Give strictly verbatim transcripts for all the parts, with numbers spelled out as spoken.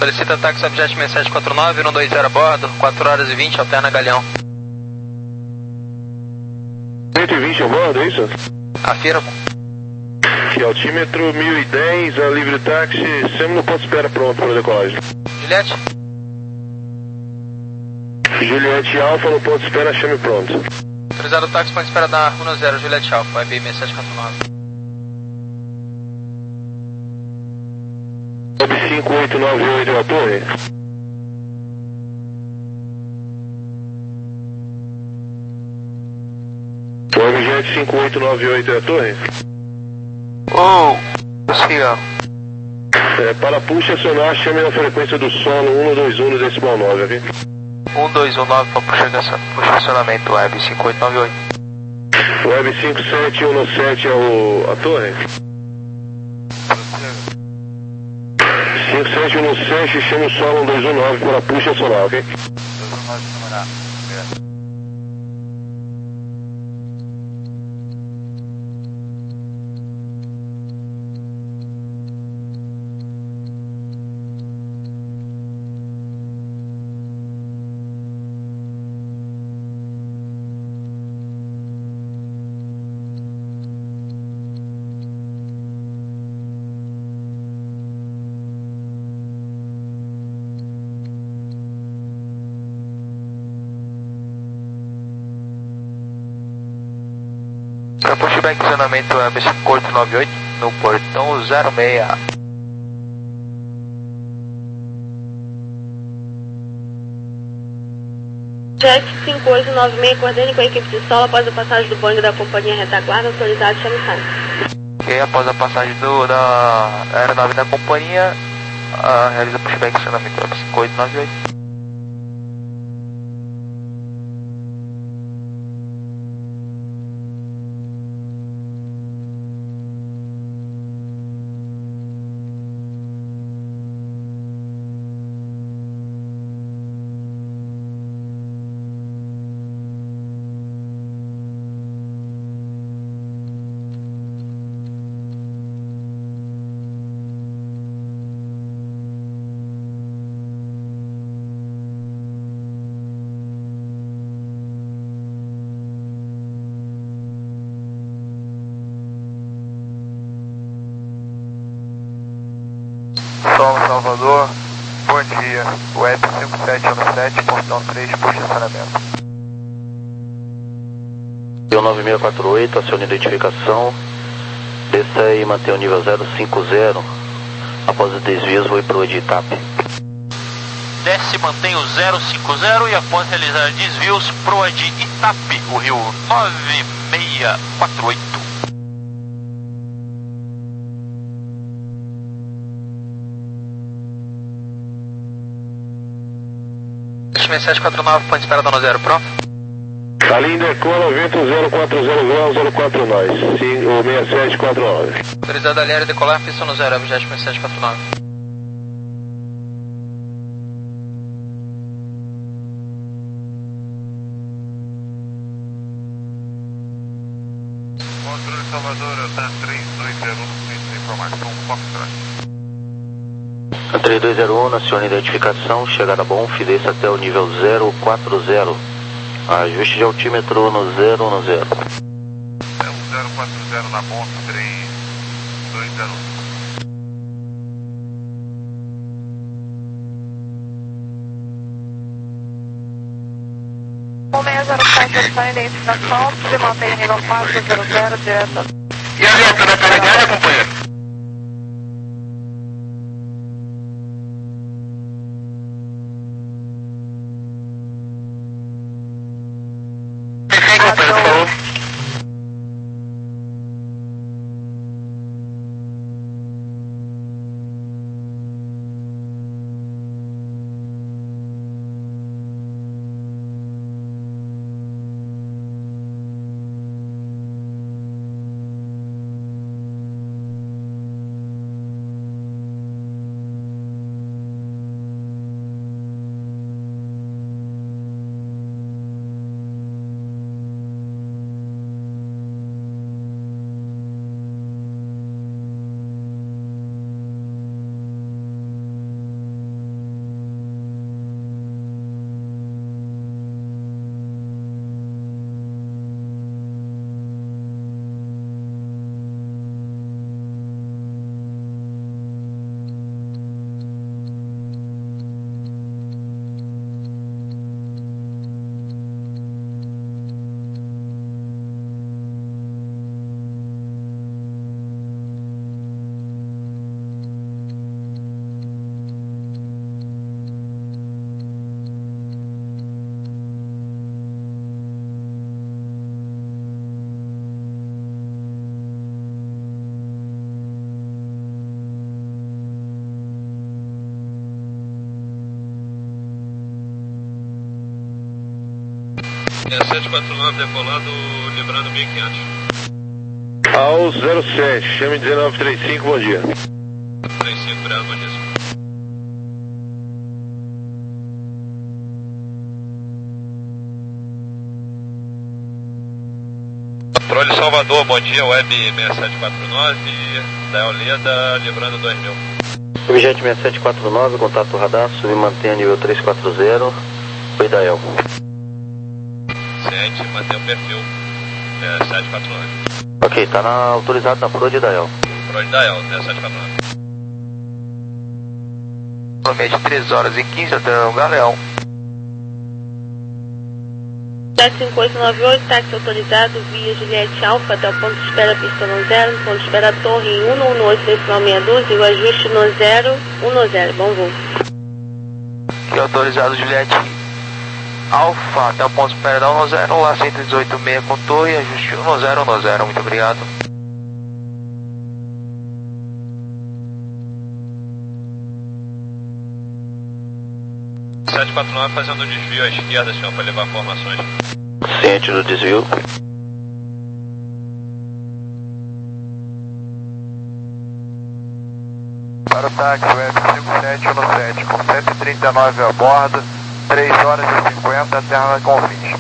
Solicita táxi objeto seis sete quatro nove, um dois zero a bordo, quatro horas e vinte, alterna Galeão. cento e vinte a bordo, é isso? Afirmo. Que altímetro mil e dez, a livre táxi, sempre no ponto de espera pronto para a decolagem. Juliette? Juliette Alfa no ponto de espera, chame pronto. Autorizado o táxi, ponto de espera da um zero, Juliette Alfa, I B seis sete quatro nove. Web cinco oito nove oito é a torre? Webjet cinco oito nove oito é a torre? Oh, siga. É, para puxa acionar, chame na frequência do solo um dois um no decimal nove, ok? um dois um nove para puxa, puxa acionamento, Web cinco oito nove oito. Web cinco sete um sete é o, a torre? cinco sete um sete, chama o solo um dois um nove para puxa acionar, ok? dois um nove, camarada. Para pushback acionamento Web cinco oito nove oito no portão zero seis. Jet cinco oito nove seis, coordene com a equipe de solo após a passagem do Boeing da companhia retaguarda, autorizado, chame Santos. Ok, após a passagem do, da aeronave da companhia, uh, realiza pushback acionamento Web cinco oito nove oito. Solo Salvador, bom dia, Web cinco sete um sete, portão três, puxa acionamento. nove seis quatro oito, acione a identificação, desça e mantenha o nível zero cinco zero, após os desvios vou para o Editap. Desce, mantém o zero cinco zero e após realizar desvios, proa de Itap, o rio nove seis quatro oito. seis sete quatro nove, ponto de espera dano zero, pronto? Salim decola, vento zero quatro zero graus, zero quatro nós, o seis sete quatro nove. Autorizado aliar decolar, pista no zero, objeto seis sete quatro nove. Controle Salvador, eu tá três dois zero um, informação, Foxtrot. três dois zero um, acione a identificação, chegada bom, desça até o nível zero quatro zero. Ajuste de altímetro no zero no zero. É o zero quatro zero na ponta, três dois zero um. um seis zero sete, está em identificação, se mantém nível quatro zero zero, direto. E a reta da carregada, companheiro? É sete quatro nove decolado, lembrando mil e quinhentos. Ao zero sete, chame dezenove trinta e cinco, bom dia. trinta e cinco, obrigado, bom dia. Controle Salvador, bom dia, Web seis sete quatro nove, Dael Leda, lembrando dois mil. Objeto seis sete quatro nove, contato radar, sub mantenha nível três quatro zero, oi Dael. Ciente, mantém o perfil, é, sete quatro nove. Ok, tá na, autorizado na Pro de Dael. Pro de Dael, sete quatro nove. Promete três horas e quinze até o Galeão. sete cinco oito nove oito, táxi autorizado via Juliette Alfa até o ponto de espera pista no zero, ponto de espera torre em cento e dezenove, decimal meia dúzia e o ajuste no zero um zero, bom voo. Aqui autorizado Juliette Alfa até o ponto de espera da cento e dezesseis, lá cento e dezoito meia com torre e ajuste cento e zero, zero, muito obrigado. sete quatro nove fazendo um desvio à esquerda, senhor, para levar formações. Ciente do desvio. Para o táxi, Web cinco sete um sete, com cento e trinta e nove a bordo, três horas e cinquenta, terra Confins.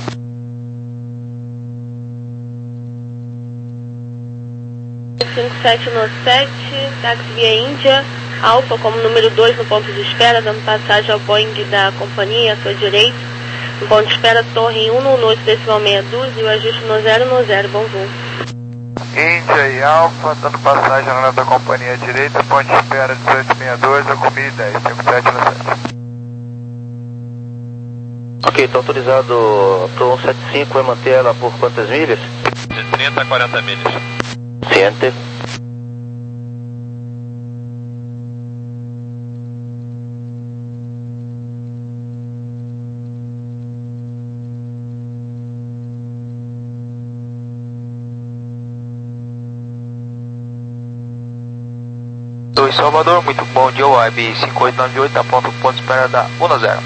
cinco sete um sete, táxi via Índia, Alfa como número dois no ponto de espera, dando passagem ao Boeing da companhia à sua direita. No ponto de espera, torre em cento e dezenove, decimal meia dúzia e o ajuste no zero zero, bom voo. Índia e Alfa, dando passagem na da companhia à direita, ponto de espera dezoito sessenta e dois, a comida dez, cinco sete um sete. Ok, tá autorizado Pro cento e setenta e cinco, vai manter ela por quantas milhas? De trinta a quarenta milhas. Ciente. Oi Salvador, muito bom dia, Web cinco oito nove oito, aponta o ponto de espera da cento e zero.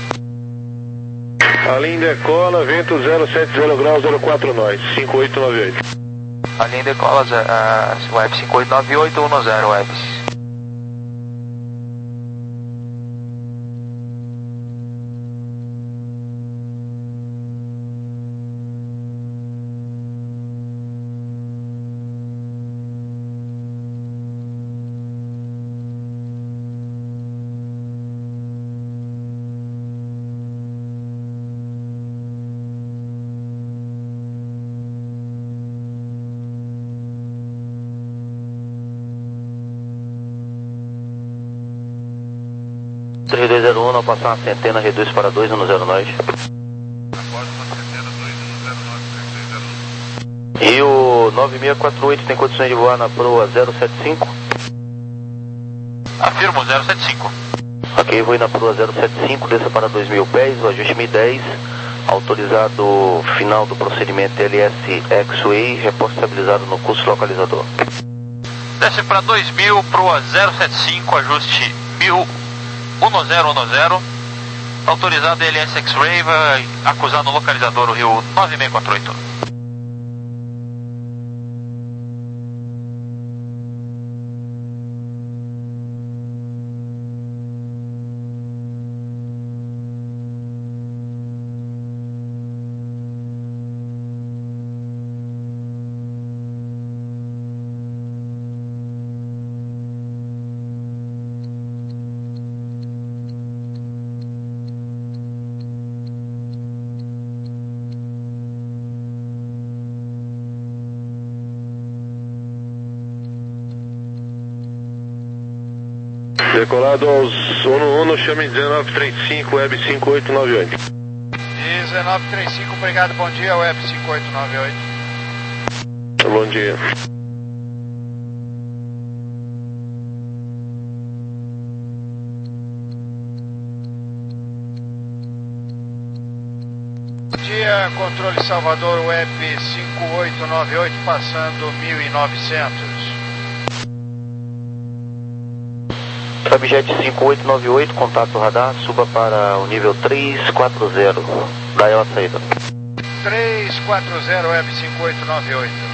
A linha decola, vento zero sete zero graus, zero quatro nós, cinco oito nove oito. A linha decola, uh, Web cinco oito nove oito, cento e zero, Web. três dois zero um, ao passar uma centena, reduz para dois um zero nós. Após uma centena, dois um zero nove, três dois zero um. Rio nove seis quatro oito, tem condições de voar na proa zero sete cinco? Afirmo, zero sete cinco. Ok, vou ir na proa zero sete cinco, desça para dois mil pés, o ajuste mil e dez, autorizado final do procedimento L S X-Way, reposto estabilizado no curso localizador. Desce para dois mil, proa zero sete cinco, ajuste mil. um zero um zero, autorizado L S X-Ray, vai acusar no localizador o Rio nove seis quatro oito. Decolado aos um um, chame dezenove trinta e cinco, Web cinco oito nove oito. dezenove trinta e cinco, obrigado, bom dia, Web cinco oito nove oito. Bom dia. Bom dia, controle Salvador, Web cinco oito nove oito, passando mil e novecentos. Subjet cinco oito nove oito, contato radar, suba para o nível três quatro zero, daí a saída. três quatro zero Web cinco oito nove oito.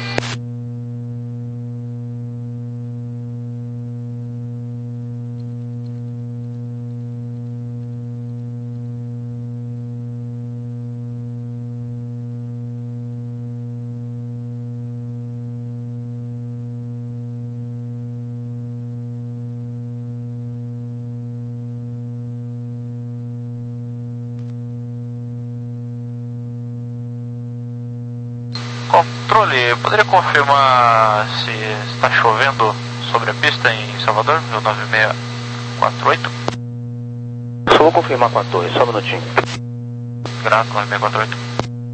Controle, poderia confirmar se está chovendo sobre a pista em Salvador, no nove seis quatro oito? Só vou confirmar com a torre, só um minutinho. Grato, nove seis quatro oito.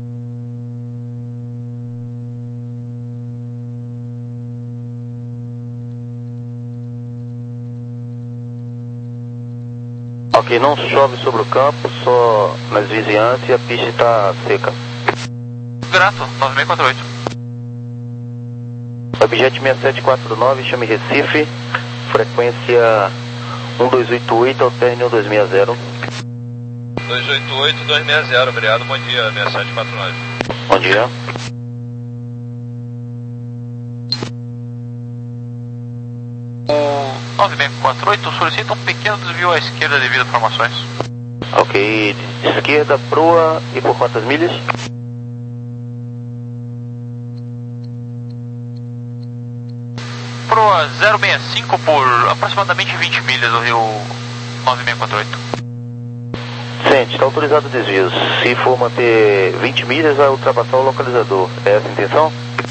Ok, não chove sobre o campo, só nas vizinhanças e a pista está seca. Grato, nove seis quatro oito. Objeto seis sete quatro nove, chame Recife, frequência um dois oito oito, alterne um dois seis zero. dois oito oito, dois seis zero, obrigado, bom dia, seis sete quatro nove. Bom dia. O nove seis quatro oito solicita um pequeno desvio à esquerda devido a informações. Ok, esquerda, proa e por quantas milhas? Proa zero seis cinco por aproximadamente vinte milhas do rio nove seis quatro oito. Sente, está autorizado o desvio. Se for manter vinte milhas, vai ultrapassar o localizador. É essa a intenção?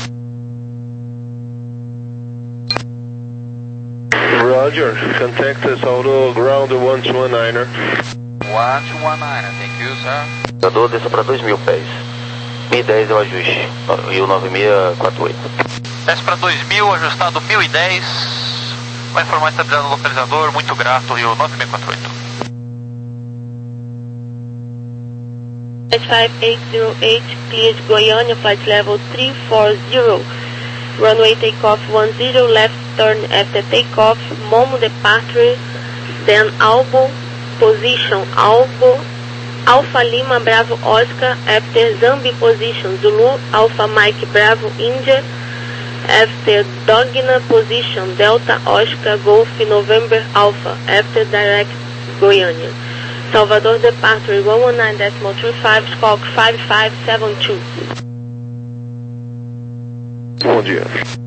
Roger, contact us auto ground one two one niner. one two one niner, thank you, sir. Localizador, desça para dois mil pés. mil e dez é o ajuste. E o nove seis quatro oito. Desce para dois mil, ajustado mil e dez. Vai informar estabilizado no localizador, muito grato, rio nove seis quatro oito. five eight zero eight, cleared Goiânia, flight level three four zero. Runway takeoff one zero, left turn after takeoff, Momo departure, then Albo, position, Albo, Alpha Lima Bravo Oscar, after Zambi position, Zulu, Alpha Mike Bravo India, after Dogna position, Delta Oscar Golf November Alpha, after direct Goiânia. Salvador departure one one nine point two five, squawk five five seven two. Bom dia.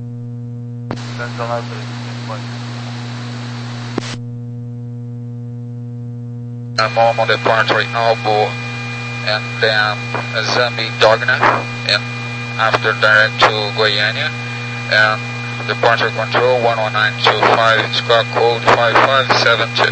Momo departure Albo and then Zambi Dogna and after direct to Goiânia and departure control one one nine two five, squawk code five five seven two.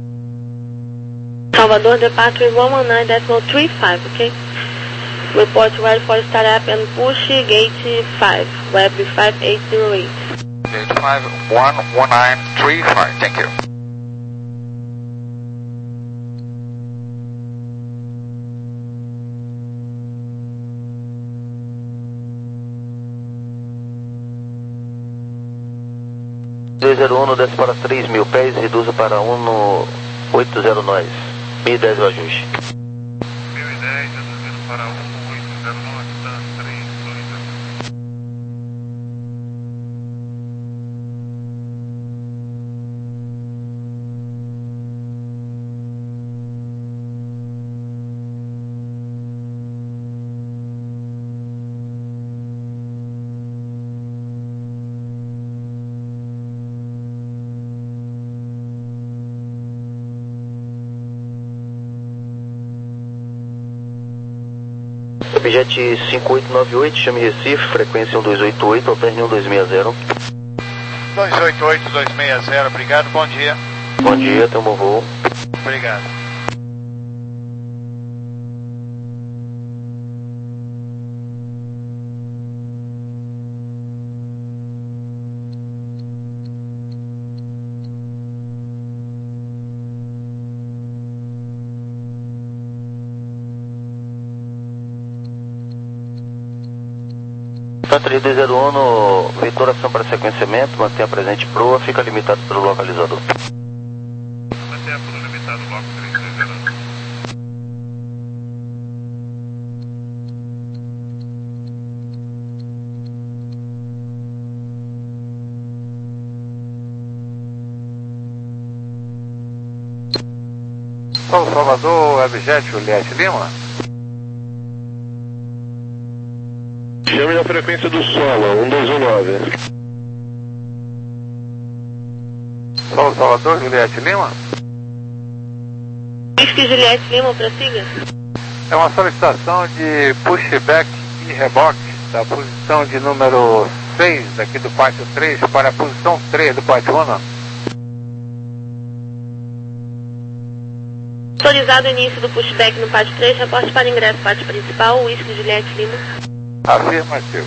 Salvador departure one one nine point three five, okay? Report ready for startup and push gate five, web five eight zero eight. Gate five one one nine three five, thank you. dois zero um, desce para três mil pés, reduza para um no oito zero nós. mil e dez o ajuste. mil e dez, reduzindo para um no oito zero nove, tá três dois zero. Objet cinco oito nove oito, chame Recife, frequência um dois oito oito, alterne um dois seis zero. dois oito oito, dois seis zero, obrigado, bom dia. Bom dia, tem um bom voo. Obrigado. Infantaria dois zero um, no vetoração para sequenciamento, mantenha presente proa, fica limitado pelo localizador. Mantenha proa limitado, bloco três dois zero um. São Salvador, Webjet, Juliette Lima. Chame da frequência do solo, um dois um nove. São Salvador, Juliette Lima. Whisky Juliette Lima, prossiga. É uma solicitação de pushback e reboque da posição de número seis aqui do pátio três para a posição três do pátio um. Autorizado o início do pushback no pátio três, reporte para ingresso pátio principal, Whisky Juliette Lima. Afirmativo.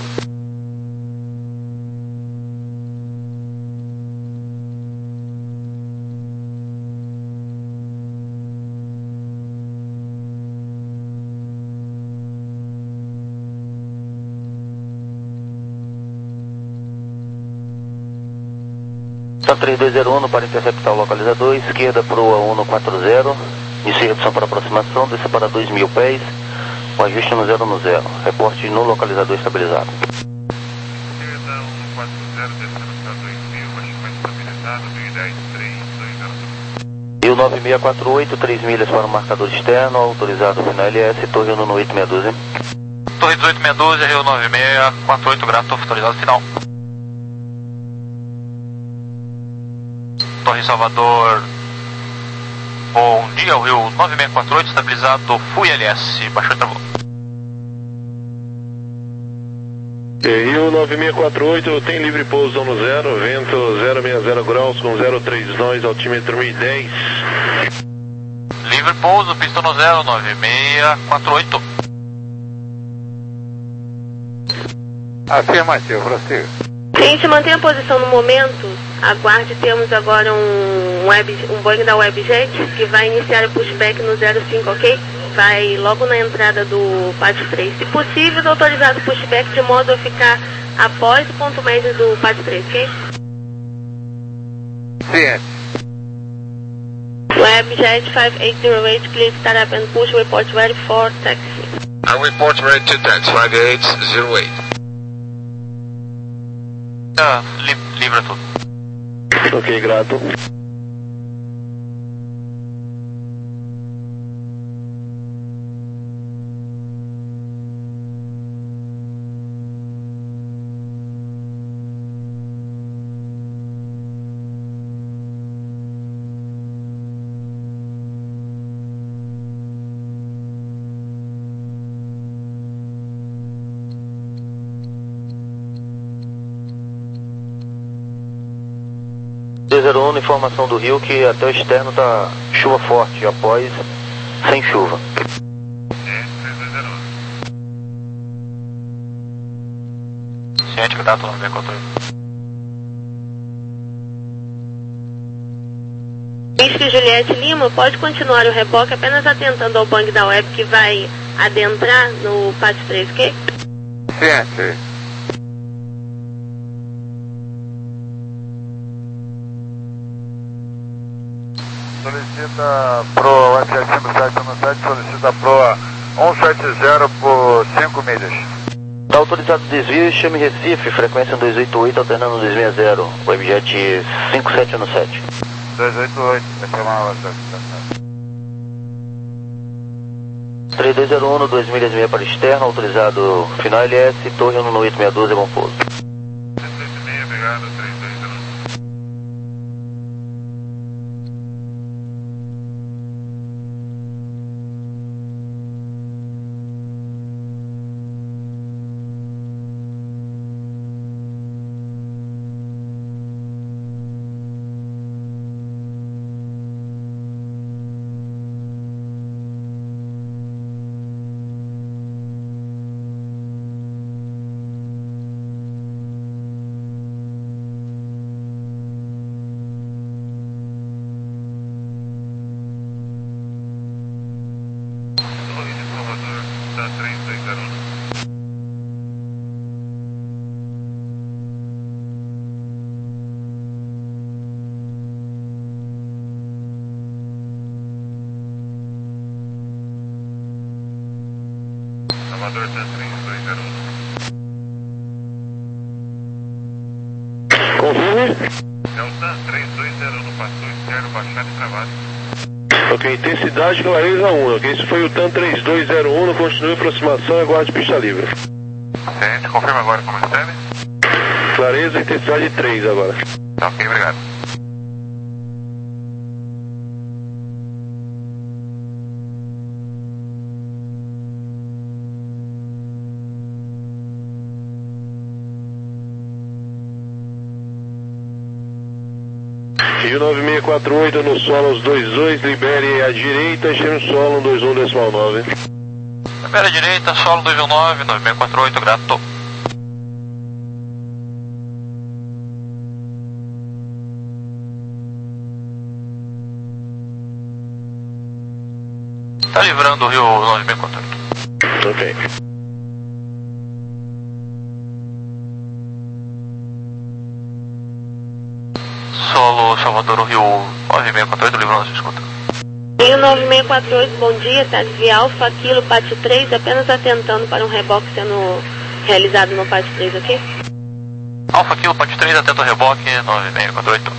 três dois zero um para interceptar o localizador, esquerda para o um quatro zero, inicia redução para aproximação, desça para dois mil pés, o ajuste no zero no zero, reporte no localizador estabilizado. Esquerda um quatro zero, descendo para dois mil, baixamento estabilizado, mil e dez, três dois zero. E o nove seis quatro oito, três milhas para o marcador externo, autorizado final L S, torre no oito seis um zero. Torre dezoito seis um zero, Rio nove seis quatro oito, grato, autorizado final. Torre Salvador, bom dia, o Rio nove seis quatro oito, estabilizado, fui L S, baixou e travou. Rio nove seis quatro oito, tem livre pouso no zero, vento zero seis zero graus com zero três nós, altímetro mil e dez. Livre pouso, pista no zero, nove seis quatro oito. Afirmativo, prossiga. Cliente, mantenha a posição no momento. Aguarde, temos agora um, web, um Boeing da Webjet que vai iniciar o pushback no zero cinco, ok? Vai logo na entrada do pátio três. Se possível, autorizado o pushback de modo a ficar após o ponto médio do pátio três, ok? Ciente. Webjet five eight zero eight, please start up and push, report ready for taxi. I report ready to taxi, five eight zero eight. Ah, li livra tudo. Ok, grato. dois zero um, informação do Rio que até o externo tá chuva forte, após sem chuva. Ciente que dá tudo bem quanto eu. Whisky Juliette Lima, pode continuar o reboque apenas atentando ao Boeing da Web que vai adentrar no pátio três, ok? Ciente. Solicita pro F S M sete um sete, solicita pro cento e setenta por cinco milhas. Está autorizado o desvio e chame Recife, frequência dois oito oito, alternando dois seis zero, Webjet cinco sete um sete. dois oito oito, vai chamar três dois zero um no dois milhas e meia para externo, autorizado final L S, torre no oito seis um dois, é bom pouso. três dois seis, obrigado, três dois zero um. três dois zero um. Salvador três dois zero um. Confirme. Delta três dois zero um, passou externo, baixado e travado. Ok, intensidade, clareza um, ok? Isso foi o TAM três dois zero um, continue a aproximação e aguarde pista livre. Gente, confirma agora como recebe. Clareza, intensidade três agora. Tá, ok, obrigado. Rio nove seis quatro oito no solo os dois dois, libere à direita, chame o solo um dois um decimal nove. Libere à direita, solo dois um nove, nove seis quatro oito, grato. Tá livrando o Rio nove seis quatro oito. Ok. Solo Salvador, o Rio nove seis quatro oito, livrando a escuta. Rio nove seis quatro oito, bom dia, táxi Alfa, Kilo, Pátio três, apenas atentando para um reboque sendo realizado no Pátio três, ok? Alfa Kilo, Pátio três, atento ao reboque, nove seis quatro oito.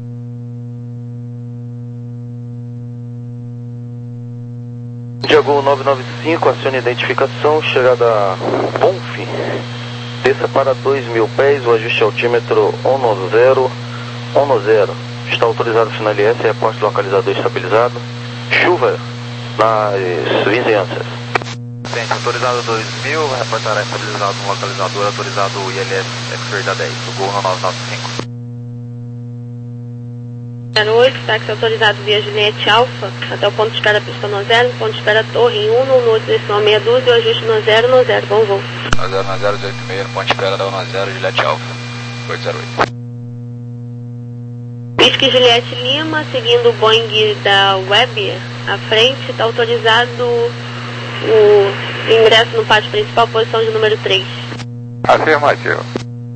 Diago nove nove cinco, acione identificação, chegada a Bonf, desça para dois mil pés, o ajuste altímetro um zero um zero. Está autorizado o sinal L S, reporte localizador estabilizado. Chuva nas vizinhanças. Gente, autorizado dois mil, vai reportar estabilizado no localizador, autorizado o I L S X-Ray da dez, o Gol no nove nove cinco. zero oito, táxi autorizado via Juliette Alfa, até o ponto de espera pista no zero, ponto de espera Torre em um, no oito decimal meia dúzia, o ajuste no zero, no zero, bom voo. no zero no zero, oito seis, ponto de espera da um zero, Juliette Alfa, oito zero oito. Pisque Juliette Lima, seguindo o Boeing da Web, à frente, está autorizado o ingresso no pátio principal, posição de número três. Afirmativo.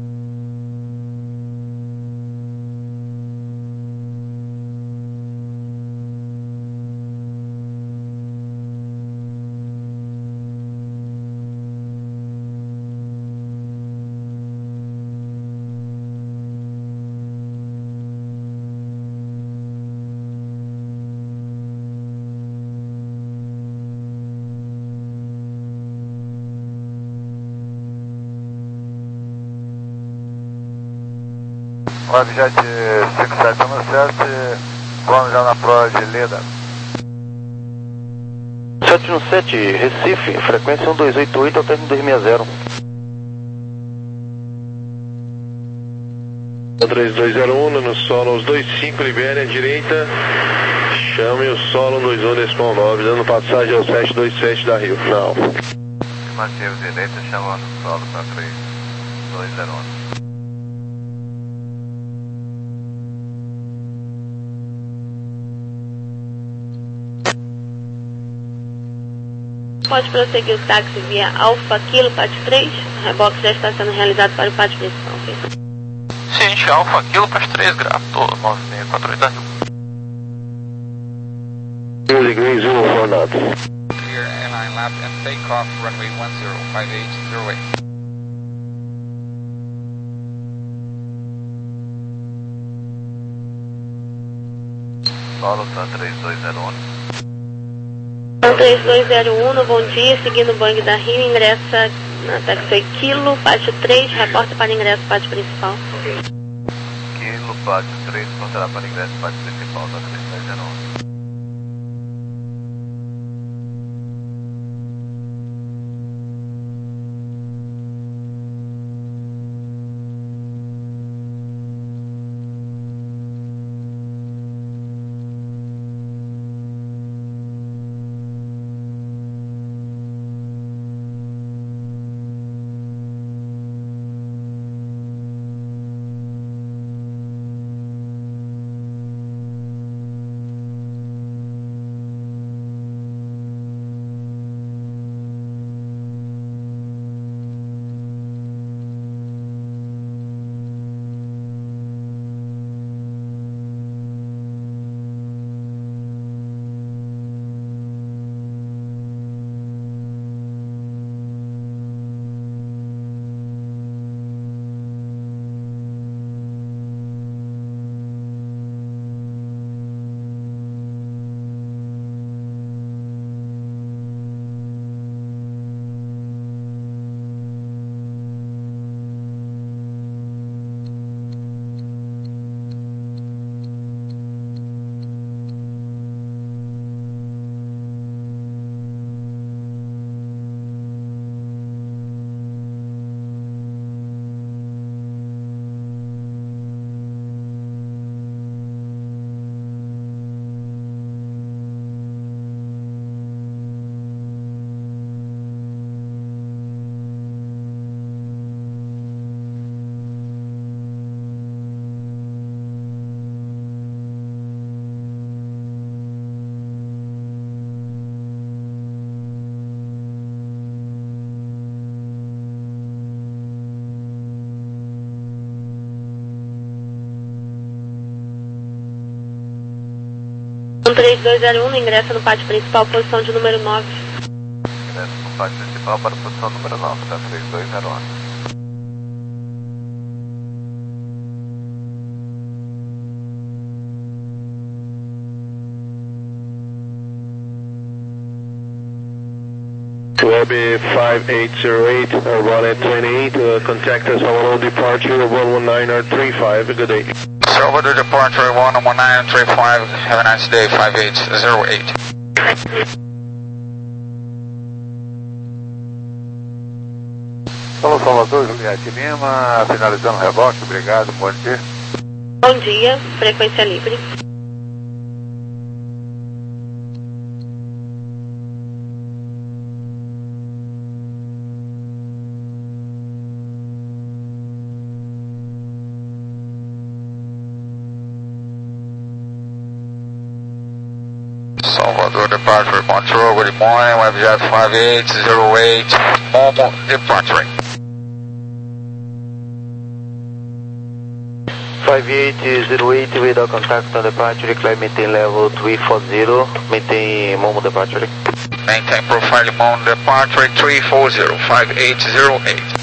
Webjet cinco sete um sete, vamos já na prova de Leda. sete um sete, Recife, frequência um dois oito oito, ao término dois seis zero. três dois zero um no solo os dois cinco, libere à direita, chame o solo um dois um decimal nove, dando passagem ao sete dois sete da Rio Final. Afirmativo, direita, chamando o solo para três dois zero um. Pode prosseguir o táxi via Alfa Kilo, Pátio três, o reboque já está sendo realizado para o pátio principal, ok? Ciente, Alfa Kilo, Pátio três, grato, nove seis quatro oito da Rio. Green Zulu for not. Clear airline lap and take off runway one zero five eight zero eight. Solo TAM três dois zero um. três dois zero um, bom dia, seguindo o Boeing da Rio, ingressa na táxi Kilo, Pátio três, reporta para ingresso pátio principal. Kilo, Pátio três, contará para ingresso pátio principal da três dois zero um. três dois zero um, ingressa no pátio principal, posição de número nove. Ingressa no pátio principal para a posição número nove, tá? três dois zero um. Web five eight zero eight, uh, one at twenty-eight, uh, contact us on departure one one nine R three five, good day. Salvador departure one one nine three five, have a nice day, five eight zero eight. Alô, Salvador, Juliette Lima, finalizando o reboque, obrigado, bom dia. Bom dia, frequência livre. Salvador departure control, good morning, Webjet five eight zero eight, Momo departure. five eight zero eight, without contact on departure, climb maintain level three forty, maintain Momo departure. Maintain profile Momo departure three forty, five eight zero eight.